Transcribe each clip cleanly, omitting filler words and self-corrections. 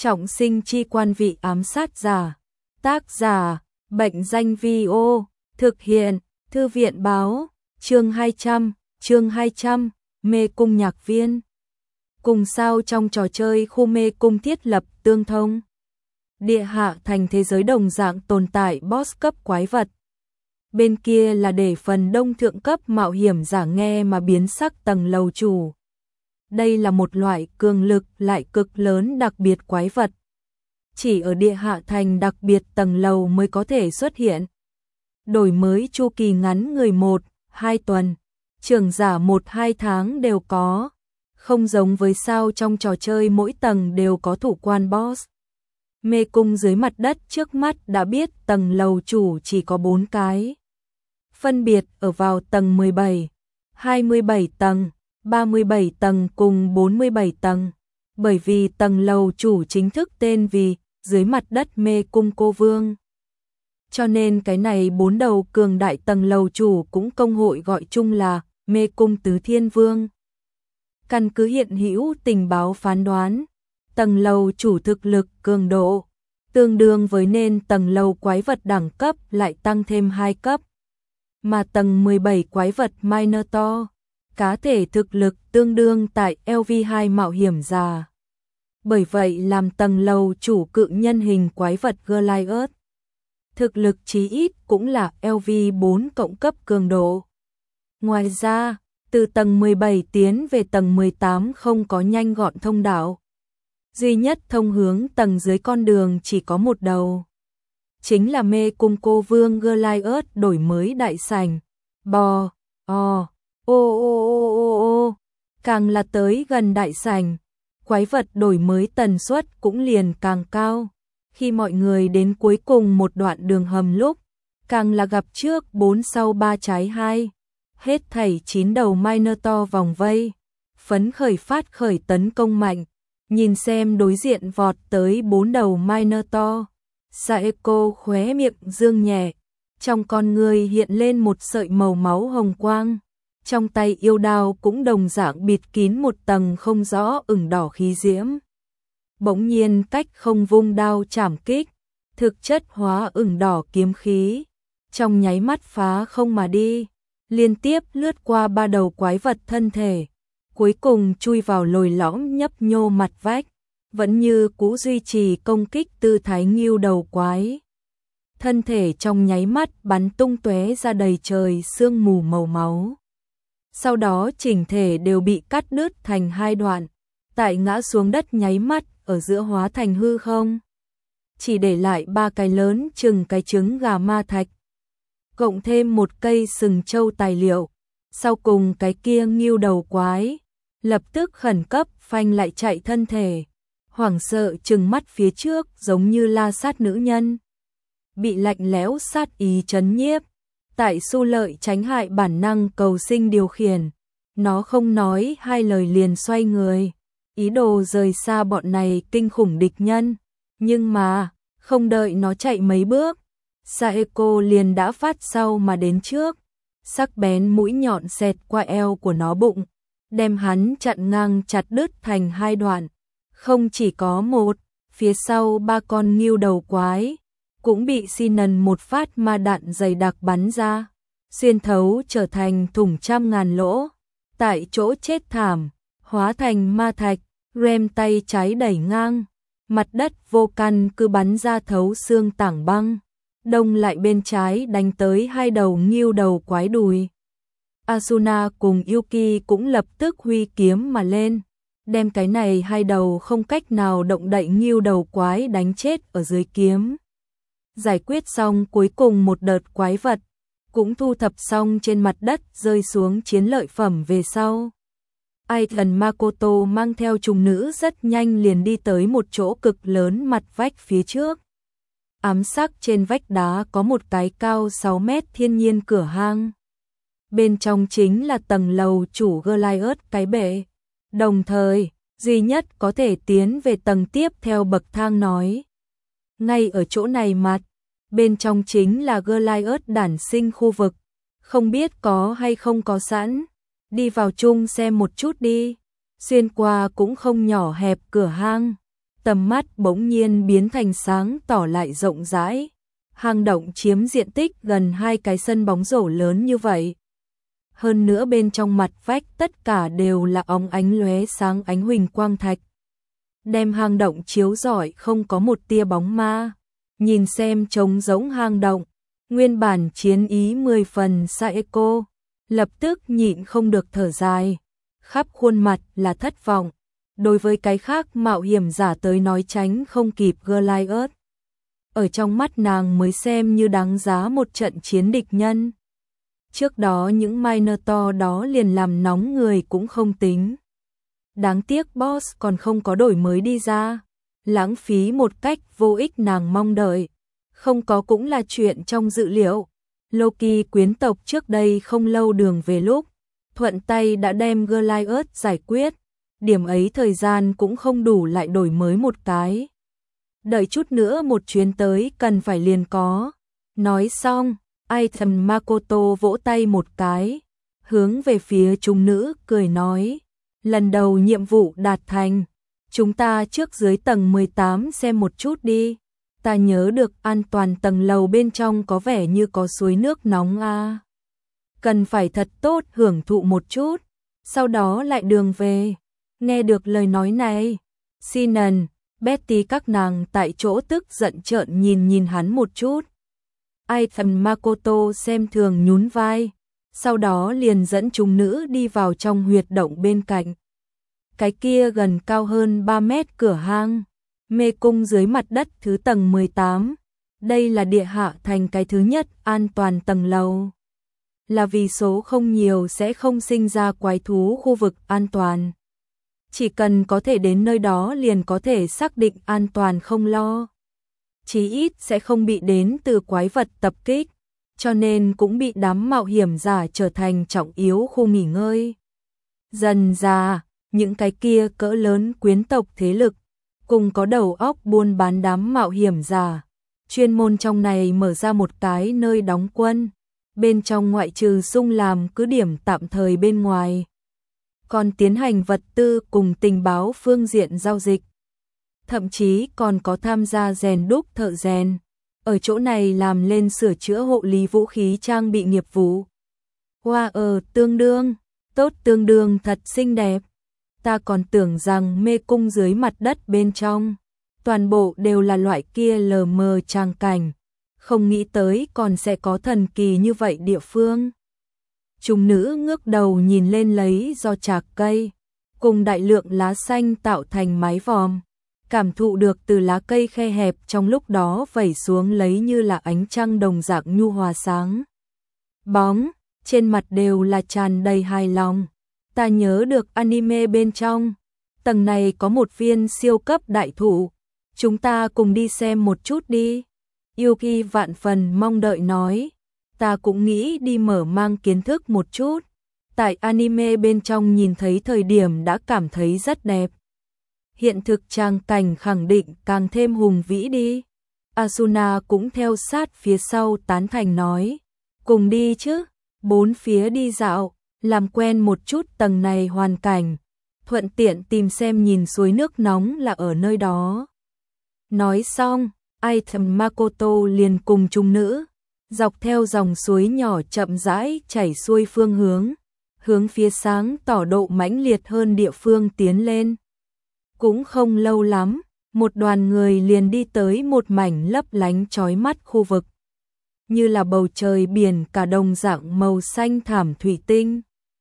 Trọng sinh chi quan vị ám sát giả. Tác giả, Bệnh danh Vi-ô. Thực hiện, Thư viện báo. Chương 200, Mê cung nhạc viên. Cùng sao trong trò chơi khu mê cung thiết lập tương thông. Địa hạ thành thế giới đồng dạng tồn tại boss cấp quái vật. Bên kia là để phần đông thượng cấp mạo hiểm giả nghe mà biến sắc tầng lầu chủ. Đây là một loại cường lực lại cực lớn đặc biệt quái vật. Chỉ ở địa hạ thành đặc biệt tầng lầu mới có thể xuất hiện. Đổi mới chu kỳ ngắn người 1-2 tuần, trưởng giả 1-2 tháng đều có. Không giống với sao trong trò chơi mỗi tầng đều có thủ quan boss. Mê cung dưới mặt đất trước mắt đã biết tầng lầu chủ chỉ có 4 cái. Phân biệt ở vào tầng 17, 27 tầng, 37 tầng cùng 47 tầng. Bởi vì tầng lầu chủ chính thức tên vì dưới mặt đất mê cung cô vương. Cho nên cái này 4 đầu cường đại tầng lầu chủ cũng công hội gọi chung là mê cung tứ thiên vương. Căn cứ hiện hữu tình báo phán đoán, tầng lầu chủ thực lực cường độ tương đương với nên tầng lầu quái vật đẳng cấp lại tăng thêm 2 cấp. Mà tầng 17 quái vật Minotaur, cá thể thực lực tương đương tại LV2 mạo hiểm giả. Bởi vậy làm tầng lầu chủ cự nhân hình quái vật Goliath. Thực lực chí ít cũng là LV4 cộng cấp cường độ. Ngoài ra, từ tầng 17 tiến về tầng 18 không có nhanh gọn thông đạo. Duy nhất thông hướng tầng dưới con đường chỉ có một đầu. Chính là mê cung cô vương Goliath đổi mới đại sảnh. Bò, o, ô. Càng là tới gần đại sảnh, quái vật đổi mới tần suất cũng liền càng cao. Khi mọi người đến cuối cùng một đoạn đường hầm lúc, càng là gặp trước 4 sau 3 trái 2. Hết thảy 9 đầu Minotaur vòng vây. Phấn khởi phát khởi tấn công mạnh. Nhìn xem đối diện vọt tới 4 đầu Minotaur. Saeko khóe miệng dương nhẹ. Trong con người hiện lên một sợi màu máu hồng quang. Trong tay yêu đao cũng đồng dạng bịt kín một tầng không rõ ửng đỏ khí diễm. Bỗng nhiên cách không vung đao chảm kích, thực chất hóa ửng đỏ kiếm khí, trong nháy mắt phá không mà đi, liên tiếp lướt qua 3 đầu quái vật thân thể, cuối cùng chui vào lồi lõm nhấp nhô mặt vách, vẫn như cũ duy trì công kích tư thái nghêu đầu quái. Thân thể trong nháy mắt bắn tung tóe ra đầy trời sương mù màu máu. Sau đó chỉnh thể đều bị cắt đứt thành 2 đoạn, tại ngã xuống đất nháy mắt ở giữa hóa thành hư không. Chỉ để lại 3 cái lớn chừng cái trứng gà ma thạch. Cộng thêm một cây sừng trâu tài liệu. Sau cùng cái kia nghêu đầu quái. Lập tức khẩn cấp phanh lại chạy thân thể. Hoảng sợ trừng mắt phía trước giống như la sát nữ nhân. Bị lạnh lẽo sát ý trấn nhiếp. Tại xu lợi tránh hại bản năng cầu sinh điều khiển. Nó không nói 2 lời liền xoay người. Ý đồ rời xa bọn này kinh khủng địch nhân. Nhưng mà, không đợi nó chạy mấy bước, Saeko liền đã phát sau mà đến trước. Sắc bén mũi nhọn xẹt qua eo của nó bụng, đem hắn chặn ngang chặt đứt thành 2 đoạn. Không chỉ có một, phía sau 3 con nghêu đầu quái, cũng bị Sinon một phát ma đạn dày đặc bắn ra, xuyên thấu trở thành thủng trăm ngàn lỗ. Tại chỗ chết thảm, hóa thành ma thạch, rem tay trái đẩy ngang, mặt đất vô căn cứ bắn ra thấu xương tảng băng, đông lại bên trái đánh tới 2 đầu nghêu đầu quái đùi. Asuna cùng Yuki cũng lập tức huy kiếm mà lên, đem cái này 2 đầu không cách nào động đậy nghêu đầu quái đánh chết ở dưới kiếm. Giải quyết xong cuối cùng một đợt quái vật, cũng thu thập xong trên mặt đất rơi xuống chiến lợi phẩm về sau. Aiton Makoto mang theo trùng nữ rất nhanh liền đi tới một chỗ cực lớn mặt vách phía trước. Ám sắc trên vách đá có một cái cao 6 mét thiên nhiên cửa hang. Bên trong chính là tầng lầu chủ Goliath cái bệ. Đồng thời, duy nhất có thể tiến về tầng tiếp theo bậc thang nói. Ngay ở chỗ này mặt, bên trong chính là Goliath đản sinh khu vực. Không biết có hay không có sẵn. Đi vào chung xem một chút đi. Xuyên qua cũng không nhỏ hẹp cửa hang. tầm mắt bỗng nhiên biến thành sáng tỏ lại rộng rãi. Hang động chiếm diện tích gần 2 cái sân bóng rổ lớn như vậy. Hơn nữa bên trong mặt vách tất cả đều là óng ánh lóe sáng ánh huỳnh quang thạch. Đem hang động chiếu rọi không có một tia bóng ma. Nhìn xem trống rỗng hang động, nguyên bản chiến ý 10 phần Saeko, lập tức nhịn không được thở dài. Khắp khuôn mặt là thất vọng. Đối với cái khác mạo hiểm giả tới nói tránh không kịp Goliath. Ở trong mắt nàng mới xem như đáng giá một trận chiến địch nhân. Trước đó những Minotaur đó liền làm nóng người cũng không tính. Đáng tiếc boss còn không có đổi mới đi ra. Lãng phí một cách vô ích nàng mong đợi. Không có cũng là chuyện trong dự liệu. Loki quyến tộc trước đây không lâu đường về lúc. Thuận tay đã đem Goliath giải quyết. Điểm ấy thời gian cũng không đủ lại đổi mới một cái. Đợi chút nữa một chuyến tới cần phải liền có. Nói xong, Aiton Makoto vỗ tay một cái, hướng về phía chúng nữ cười nói. Lần đầu nhiệm vụ đạt thành. Chúng ta trước dưới tầng 18 xem một chút đi. Ta nhớ được an toàn tầng lầu bên trong có vẻ như có suối nước nóng à. Cần phải thật tốt hưởng thụ một chút. Sau đó lại đường về. Nghe được lời nói này, Sinan, Betty các nàng tại chỗ tức giận trợn nhìn hắn một chút. Aiton Makoto xem thường nhún vai, sau đó liền dẫn chúng nữ đi vào trong huyệt động bên cạnh. Cái kia gần cao hơn 3 mét cửa hang, mê cung dưới mặt đất thứ tầng 18. Đây là địa hạ thành cái thứ nhất an toàn tầng lầu. Là vì số không nhiều sẽ không sinh ra quái thú khu vực an toàn. Chỉ cần có thể đến nơi đó liền có thể xác định an toàn không lo. Chí ít sẽ không bị đến từ quái vật tập kích, cho nên cũng bị đám mạo hiểm giả trở thành trọng yếu khu nghỉ ngơi. Dần ra, những cái kia cỡ lớn quyến tộc thế lực, cùng có đầu óc buôn bán đám mạo hiểm giả, chuyên môn trong này mở ra một cái nơi đóng quân, bên trong ngoại trừ sung làm cứ điểm tạm thời bên ngoài. Còn tiến hành vật tư cùng tình báo phương diện giao dịch. Thậm chí còn có tham gia rèn đúc thợ rèn. Ở chỗ này làm lên sửa chữa hộ lý vũ khí trang bị nghiệp vụ. Wow, tương đương, tốt tương đương thật xinh đẹp. Ta còn tưởng rằng mê cung dưới mặt đất bên trong. Toàn bộ đều là loại kia lờ mờ trang cảnh. Không nghĩ tới còn sẽ có thần kỳ như vậy địa phương. Chúng nữ ngước đầu nhìn lên lấy do trạc cây, cùng đại lượng lá xanh tạo thành mái vòm, cảm thụ được từ lá cây khe hẹp trong lúc đó vẩy xuống lấy như là ánh trăng đồng dạng nhu hòa sáng. Bóng, trên mặt đều là tràn đầy hài lòng. Ta nhớ được anime bên trong, tầng này có một viên siêu cấp đại thụ, chúng ta cùng đi xem một chút đi. Yuki vạn phần mong đợi nói. Ta cũng nghĩ đi mở mang kiến thức một chút. Tại anime bên trong nhìn thấy thời điểm đã cảm thấy rất đẹp. Hiện thực trang cảnh khẳng định càng thêm hùng vĩ đi. Asuna cũng theo sát phía sau tán thành nói. Cùng đi chứ, bốn phía đi dạo, làm quen một chút tầng này hoàn cảnh. Thuận tiện tìm xem nhìn suối nước nóng là ở nơi đó. Nói xong, Aiton Makoto liền cùng chúng nữ. Dọc theo dòng suối nhỏ chậm rãi chảy xuôi phương hướng phía sáng tỏ độ mãnh liệt hơn địa phương tiến lên. Cũng không lâu lắm, một đoàn người liền đi tới một mảnh lấp lánh chói mắt khu vực. Như là bầu trời biển cả đồng dạng màu xanh thảm thủy tinh.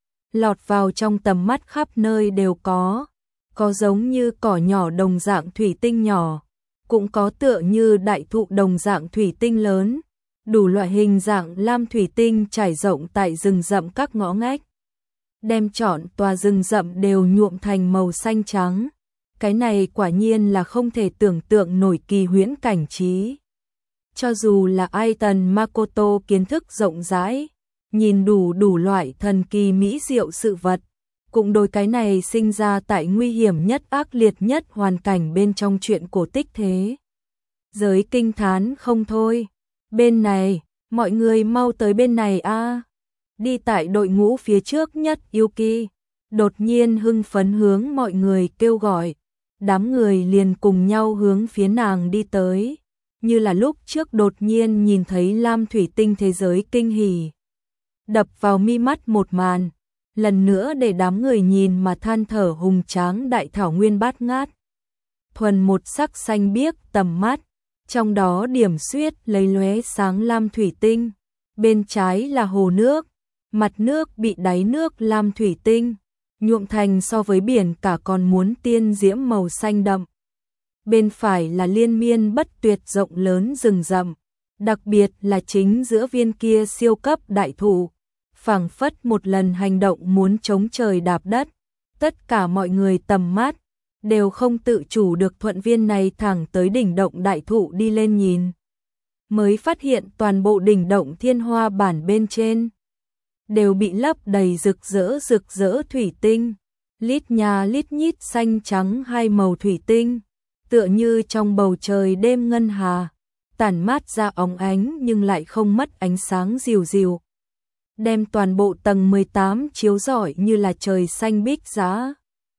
Lọt vào trong tầm mắt khắp nơi đều có giống như cỏ nhỏ đồng dạng thủy tinh nhỏ, cũng có tựa như đại thụ đồng dạng thủy tinh lớn. Đủ loại hình dạng lam thủy tinh trải rộng tại rừng rậm các ngõ ngách. Đem trọn tòa rừng rậm đều nhuộm thành màu xanh trắng. Cái này quả nhiên là không thể tưởng tượng nổi kỳ huyễn cảnh trí. Cho dù là Aiton Makoto kiến thức rộng rãi, nhìn đủ loại thần kỳ mỹ diệu sự vật, cũng đôi cái này sinh ra tại nguy hiểm nhất ác liệt nhất hoàn cảnh bên trong chuyện cổ tích thế. Giới kinh thán không thôi. Bên này, mọi người mau tới bên này a. Đi tại đội ngũ phía trước nhất Yuki, đột nhiên hưng phấn hướng mọi người kêu gọi. đám người liền cùng nhau hướng phía nàng đi tới, như là lúc trước đột nhiên nhìn thấy lam thủy tinh thế giới kinh hỉ. Đập vào mi mắt một màn, lần nữa để đám người nhìn mà than thở hùng tráng đại thảo nguyên bát ngát. Thuần một sắc xanh biếc tầm mắt, trong đó điểm xuyết lấy lóe sáng lam thủy tinh, bên trái là hồ nước, mặt nước bị đáy nước lam thủy tinh nhuộm thành so với biển cả còn muốn tiên diễm màu xanh đậm. Bên phải là liên miên bất tuyệt rộng lớn rừng rậm, đặc biệt là chính giữa viên kia siêu cấp đại thụ, phảng phất một lần hành động muốn chống trời đạp đất, tất cả mọi người tầm mắt đều không tự chủ được thuận viên này thẳng tới đỉnh động đại thụ đi lên nhìn. Mới phát hiện toàn bộ đỉnh động thiên hoa bản bên trên đều bị lấp đầy rực rỡ thủy tinh, lít nha lít nhít xanh trắng hai màu thủy tinh, tựa như trong bầu trời đêm ngân hà, tản mát ra óng ánh nhưng lại không mất ánh sáng dịu dịu, đem toàn bộ tầng 18 chiếu rọi như là trời xanh bích giá.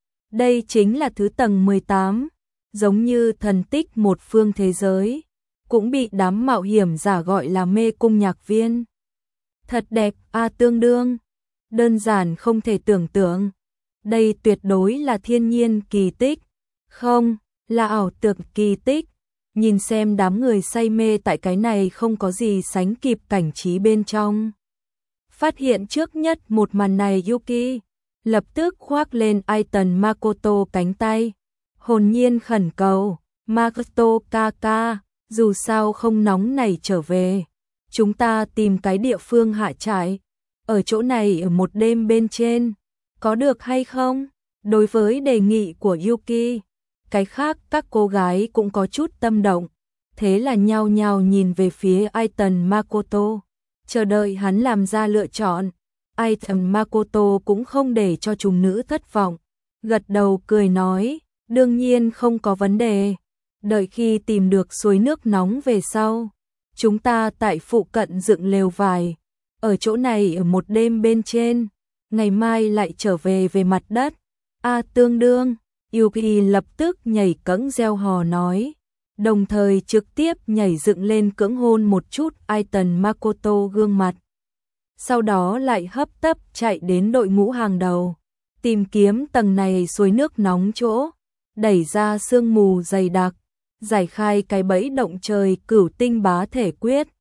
Đây chính là thứ tầng 18, giống như thần tích một phương thế giới, cũng bị đám mạo hiểm giả gọi là mê cung nhạc viên. Thật đẹp tương đương, đơn giản không thể tưởng tượng. Đây tuyệt đối là thiên nhiên kỳ tích, không, là ảo tưởng kỳ tích. Nhìn xem đám người say mê tại cái này không có gì sánh kịp cảnh trí bên trong. Phát hiện trước nhất một màn này Yuki lập tức khoác lên Aiton Makoto cánh tay, hồn nhiên khẩn cầu, Makoto kaka, dù sao không nóng này trở về, chúng ta tìm cái địa phương hạ trại, ở chỗ này ở một đêm bên trên, có được hay không? Đối với đề nghị của Yuki, cái khác các cô gái cũng có chút tâm động, thế là nhao nhao nhìn về phía Aiton Makoto, chờ đợi hắn làm ra lựa chọn. Aiton Makoto cũng không để cho chúng nữ thất vọng, gật đầu cười nói, đương nhiên không có vấn đề, đợi khi tìm được suối nước nóng về sau, chúng ta tại phụ cận dựng lều vải, ở chỗ này ở một đêm bên trên, ngày mai lại trở về về mặt đất. Tương đương, Yuki lập tức nhảy cẫng reo hò nói, đồng thời trực tiếp nhảy dựng lên cưỡng hôn một chút Aiton Makoto gương mặt. Sau đó lại hấp tấp chạy đến đội ngũ hàng đầu, tìm kiếm tầng này suối nước nóng chỗ, đẩy ra sương mù dày đặc, giải khai cái bẫy động trời cửu tinh bá thể quyết.